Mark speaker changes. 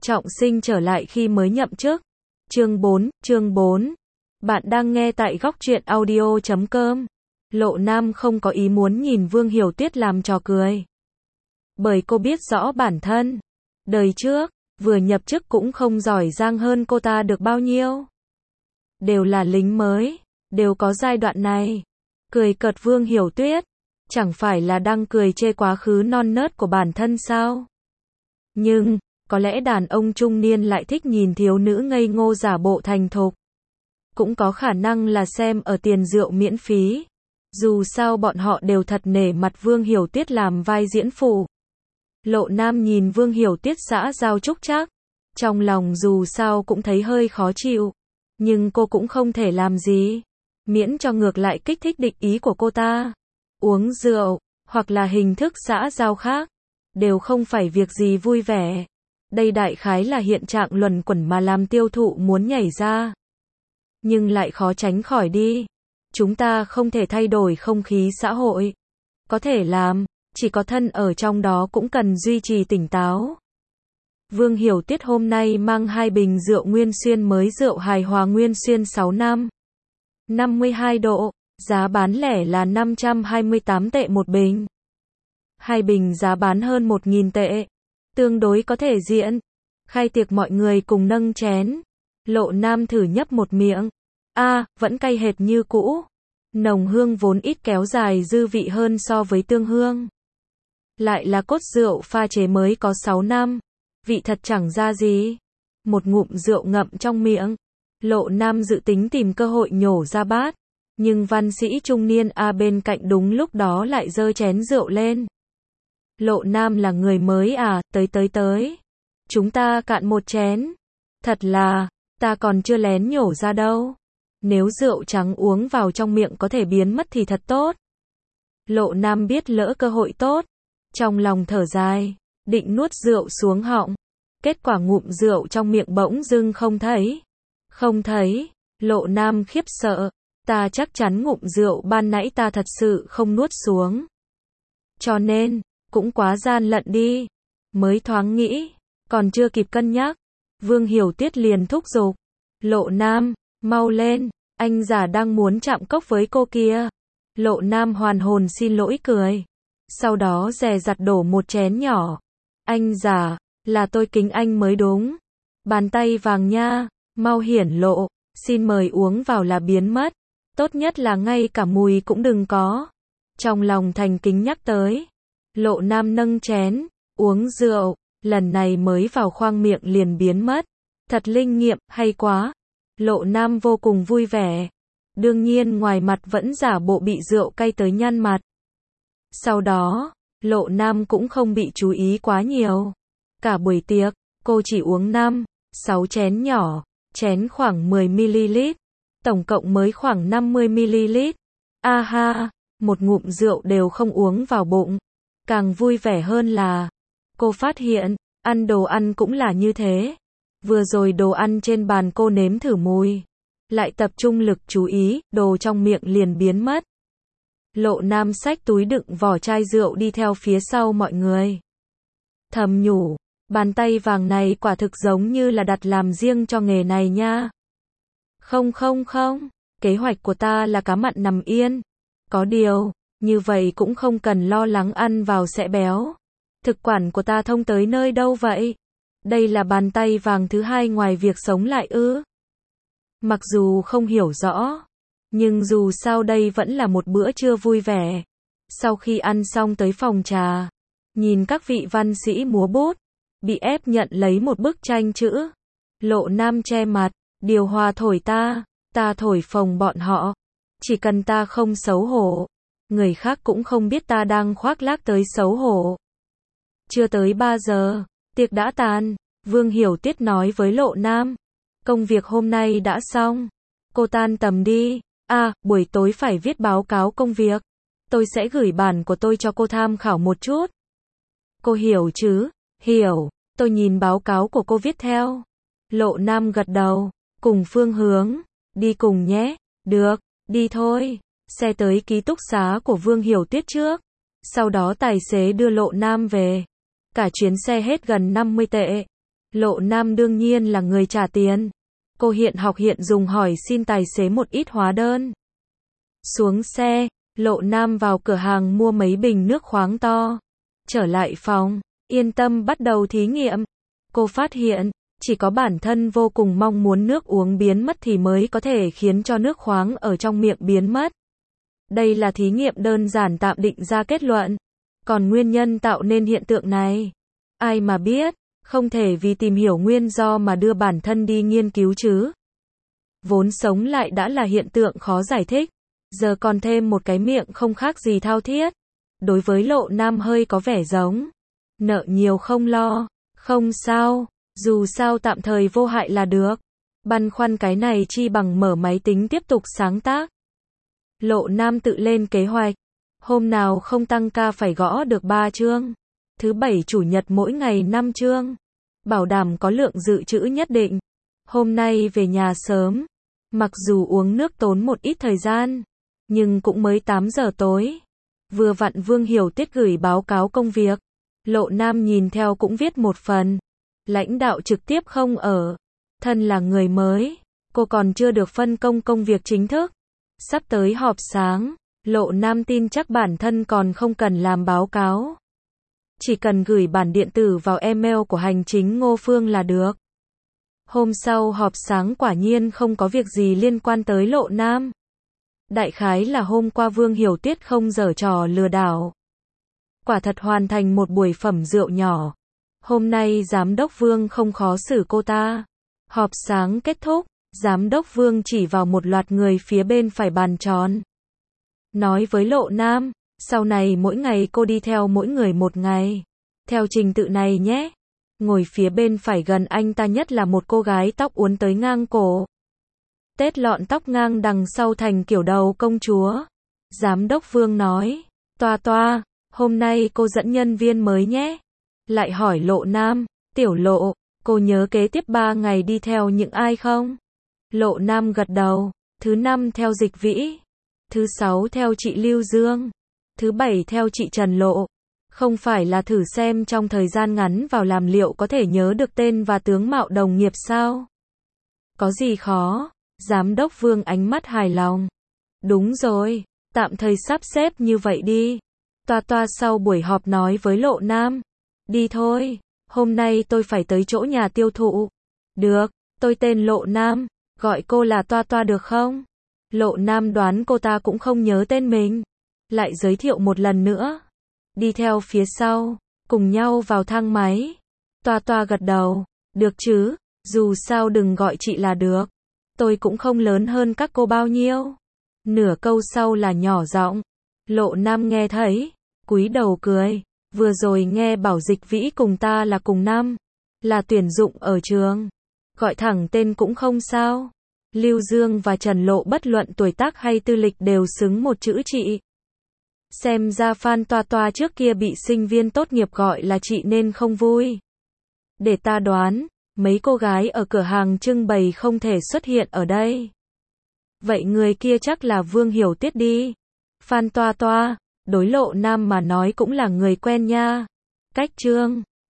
Speaker 1: trọng sinh trở lại khi mới nhậm chức. Chương 4. Bạn đang nghe tại góc truyện audio.com. Lộ Nam không có ý muốn nhìn Vương Hiểu Tuyết làm trò cười. Bởi cô biết rõ bản thân. Đời trước, vừa nhập chức cũng không giỏi giang hơn cô ta được bao nhiêu. Đều là lính mới, đều có giai đoạn này. Cười cợt Vương Hiểu Tuyết, chẳng phải là đang cười chê quá khứ non nớt của bản thân sao? Nhưng, có lẽ đàn ông trung niên lại thích nhìn thiếu nữ ngây ngô giả bộ thành thục. Cũng có khả năng là xem ở tiền rượu miễn phí. Dù sao bọn họ đều thật nể mặt Vương Hiểu Tuyết làm vai diễn phụ. Lộ Nam nhìn Vương Hiểu Tuyết xã giao trúc trác, trong lòng dù sao cũng thấy hơi khó chịu. Nhưng cô cũng không thể làm gì, miễn cho ngược lại kích thích địch ý của cô ta. Uống rượu, hoặc là hình thức xã giao khác, đều không phải việc gì vui vẻ. Đây đại khái là hiện trạng luẩn quẩn mà làm tiêu thụ muốn nhảy ra. Nhưng lại khó tránh khỏi đi. Chúng ta không thể thay đổi không khí xã hội. Có thể làm, chỉ có thân ở trong đó cũng cần duy trì tỉnh táo. Vương Hiểu Tuyết hôm nay mang 2 bình rượu Nguyên Xuyên mới, rượu hài hòa Nguyên Xuyên 6 năm. 52 độ, giá bán lẻ là 528 tệ một bình. 2 bình giá bán hơn 1.000 tệ. Tương đối có thể diễn. Khai tiệc mọi người cùng nâng chén. Lộ Nam thử nhấp một miệng. Vẫn cay hệt như cũ. Nồng hương vốn ít kéo dài dư vị hơn so với tương hương. Lại là cốt rượu pha chế mới có 6 năm. Vị thật chẳng ra gì. Một ngụm rượu ngậm trong miệng. Lộ Nam dự tính tìm cơ hội nhổ ra bát. Nhưng văn sĩ trung niên bên cạnh đúng lúc đó lại giơ chén rượu lên. Lộ Nam là người mới à, tới. Chúng ta cạn một chén. Thật là, ta còn chưa lén nhổ ra đâu. Nếu rượu trắng uống vào trong miệng có thể biến mất thì thật tốt. Lộ Nam biết lỡ cơ hội tốt. Trong lòng thở dài, định nuốt rượu xuống họng. Kết quả ngụm rượu trong miệng bỗng dưng không thấy. Không thấy, Lộ Nam khiếp sợ. Ta chắc chắn ngụm rượu ban nãy ta thật sự không nuốt xuống. Cho nên, cũng quá gian lận đi. Mới thoáng nghĩ, còn chưa kịp cân nhắc. Vương Hiểu Tuyết liền thúc giục. Lộ Nam, mau lên, anh già đang muốn chạm cốc với cô kia. Lộ Nam hoàn hồn xin lỗi cười. Sau đó dè dặt đổ một chén nhỏ. Anh già, là tôi kính anh mới đúng. Bàn tay vàng nha, mau hiển lộ, xin mời uống vào là biến mất. Tốt nhất là ngay cả mùi cũng đừng có. Trong lòng thành kính nhắc tới. Lộ Nam nâng chén, uống rượu, lần này mới vào khoang miệng liền biến mất. Thật linh nghiệm, hay quá. Lộ Nam vô cùng vui vẻ. Đương nhiên ngoài mặt vẫn giả bộ bị rượu cay tới nhăn mặt. Sau đó, Lộ Nam cũng không bị chú ý quá nhiều. Cả buổi tiệc, cô chỉ uống 5-6 chén nhỏ, chén khoảng 10ml. Tổng cộng mới khoảng 50ml. Một ngụm rượu đều không uống vào bụng. Càng vui vẻ hơn là, cô phát hiện, ăn đồ ăn cũng là như thế. Vừa rồi đồ ăn trên bàn cô nếm thử mùi. Lại tập trung lực chú ý, đồ trong miệng liền biến mất. Lộ Nam xách túi đựng vỏ chai rượu đi theo phía sau mọi người. Thầm nhủ, bàn tay vàng này quả thực giống như là đặt làm riêng cho nghề này nha. Không, kế hoạch của ta là cá mặn nằm yên. Có điều, như vậy cũng không cần lo lắng ăn vào sẽ béo. Thực quản của ta thông tới nơi đâu vậy? Đây là bàn tay vàng thứ 2 ngoài việc sống lại ư? Mặc dù không hiểu rõ, nhưng dù sao đây vẫn là một bữa trưa vui vẻ. Sau khi ăn xong tới phòng trà, nhìn các vị văn sĩ múa bút, bị ép nhận lấy một bức tranh chữ. Lộ Nam che mặt, điều hòa thổi ta thổi phồng bọn họ. Chỉ cần ta không xấu hổ, người khác cũng không biết ta đang khoác lác tới xấu hổ. Chưa tới 3 giờ, tiệc đã tàn. Vương Hiểu Tuyết nói với Lộ Nam. Công việc hôm nay đã xong. Cô tan tầm đi. Buổi tối phải viết báo cáo công việc. Tôi sẽ gửi bản của tôi cho cô tham khảo một chút. Cô hiểu chứ? Hiểu. Tôi nhìn báo cáo của cô viết theo. Lộ Nam gật đầu. Cùng phương hướng. Đi cùng nhé. Được, đi thôi. Xe tới ký túc xá của Vương Hiểu Tuyết trước. Sau đó tài xế đưa Lộ Nam về. Cả chuyến xe hết gần 50 tệ. Lộ Nam đương nhiên là người trả tiền. Cô hiện học hiện dùng hỏi xin tài xế một ít hóa đơn. Xuống xe, Lộ Nam vào cửa hàng mua mấy bình nước khoáng to. Trở lại phòng, yên tâm bắt đầu thí nghiệm. Cô phát hiện, chỉ có bản thân vô cùng mong muốn nước uống biến mất thì mới có thể khiến cho nước khoáng ở trong miệng biến mất. Đây là thí nghiệm đơn giản tạm định ra kết luận. Còn nguyên nhân tạo nên hiện tượng này, ai mà biết, không thể vì tìm hiểu nguyên do mà đưa bản thân đi nghiên cứu chứ. Vốn sống lại đã là hiện tượng khó giải thích, giờ còn thêm một cái miệng không khác gì thao thiết. Đối với Lộ Nam hơi có vẻ giống nợ nhiều không lo, không sao, dù sao tạm thời vô hại là được. Băn khoăn cái này chi bằng mở máy tính tiếp tục sáng tác. Lộ Nam tự lên kế hoạch, hôm nào không tăng ca phải gõ được 3 chương, thứ bảy chủ nhật mỗi ngày 5 chương, bảo đảm có lượng dự trữ nhất định. Hôm nay về nhà sớm, mặc dù uống nước tốn một ít thời gian, nhưng cũng mới 8 giờ tối. Vừa vặn Vương Hiểu Tiết gửi báo cáo công việc, Lộ Nam nhìn theo cũng viết một phần. Lãnh đạo trực tiếp không ở, thân là người mới, cô còn chưa được phân công công việc chính thức. Sắp tới họp sáng, Lộ Nam tin chắc bản thân còn không cần làm báo cáo. Chỉ cần gửi bản điện tử vào email của hành chính Ngô Phương là được. Hôm sau họp sáng quả nhiên không có việc gì liên quan tới Lộ Nam. Đại khái là hôm qua Vương Hiểu Tiết không giở trò lừa đảo. Quả thật hoàn thành một buổi phẩm rượu nhỏ. Hôm nay giám đốc Vương không khó xử cô ta. Họp sáng kết thúc, giám đốc Vương chỉ vào một loạt người phía bên phải bàn tròn. Nói với Lộ Nam, sau này mỗi ngày cô đi theo mỗi người một ngày. Theo trình tự này nhé. Ngồi phía bên phải gần anh ta nhất là một cô gái tóc uốn tới ngang cổ. Tết lọn tóc ngang đằng sau thành kiểu đầu công chúa. Giám đốc Vương nói, Toa, hôm nay cô dẫn nhân viên mới nhé. Lại hỏi Lộ Nam, Tiểu Lộ, cô nhớ kế tiếp 3 ngày đi theo những ai không? Lộ Nam gật đầu, thứ 5 theo Dịch Vĩ, thứ 6 theo chị Lưu Dương, thứ 7 theo chị Trần Lộ. Không phải là thử xem trong thời gian ngắn vào làm liệu có thể nhớ được tên và tướng mạo đồng nghiệp sao? Có gì khó? Giám đốc Vương ánh mắt hài lòng. Đúng rồi, tạm thời sắp xếp như vậy đi. Toa sau buổi họp nói với Lộ Nam. Đi thôi, hôm nay tôi phải tới chỗ nhà tiêu thụ. Được, tôi tên Lộ Nam, gọi cô là Toa được không? Lộ Nam đoán cô ta cũng không nhớ tên mình. Lại giới thiệu một lần nữa. Đi theo phía sau, cùng nhau vào thang máy. Toa gật đầu, được chứ, dù sao đừng gọi chị là được. Tôi cũng không lớn hơn các cô bao nhiêu. Nửa câu sau là nhỏ giọng. Lộ Nam nghe thấy, cúi đầu cười. Vừa rồi nghe bảo Dịch Vĩ cùng ta là cùng năm, là tuyển dụng ở trường. Gọi thẳng tên cũng không sao. Lưu Dương và Trần Lộ bất luận tuổi tác hay tư lịch đều xứng một chữ chị. Xem ra Phan Toa trước kia bị sinh viên tốt nghiệp gọi là chị nên không vui. Để ta đoán, mấy cô gái ở cửa hàng trưng bày không thể xuất hiện ở đây. Vậy người kia chắc là Vương Hiểu Tiết đi. Phan Toa, đối Lộ Nam mà nói cũng là người quen nha. Cách Trương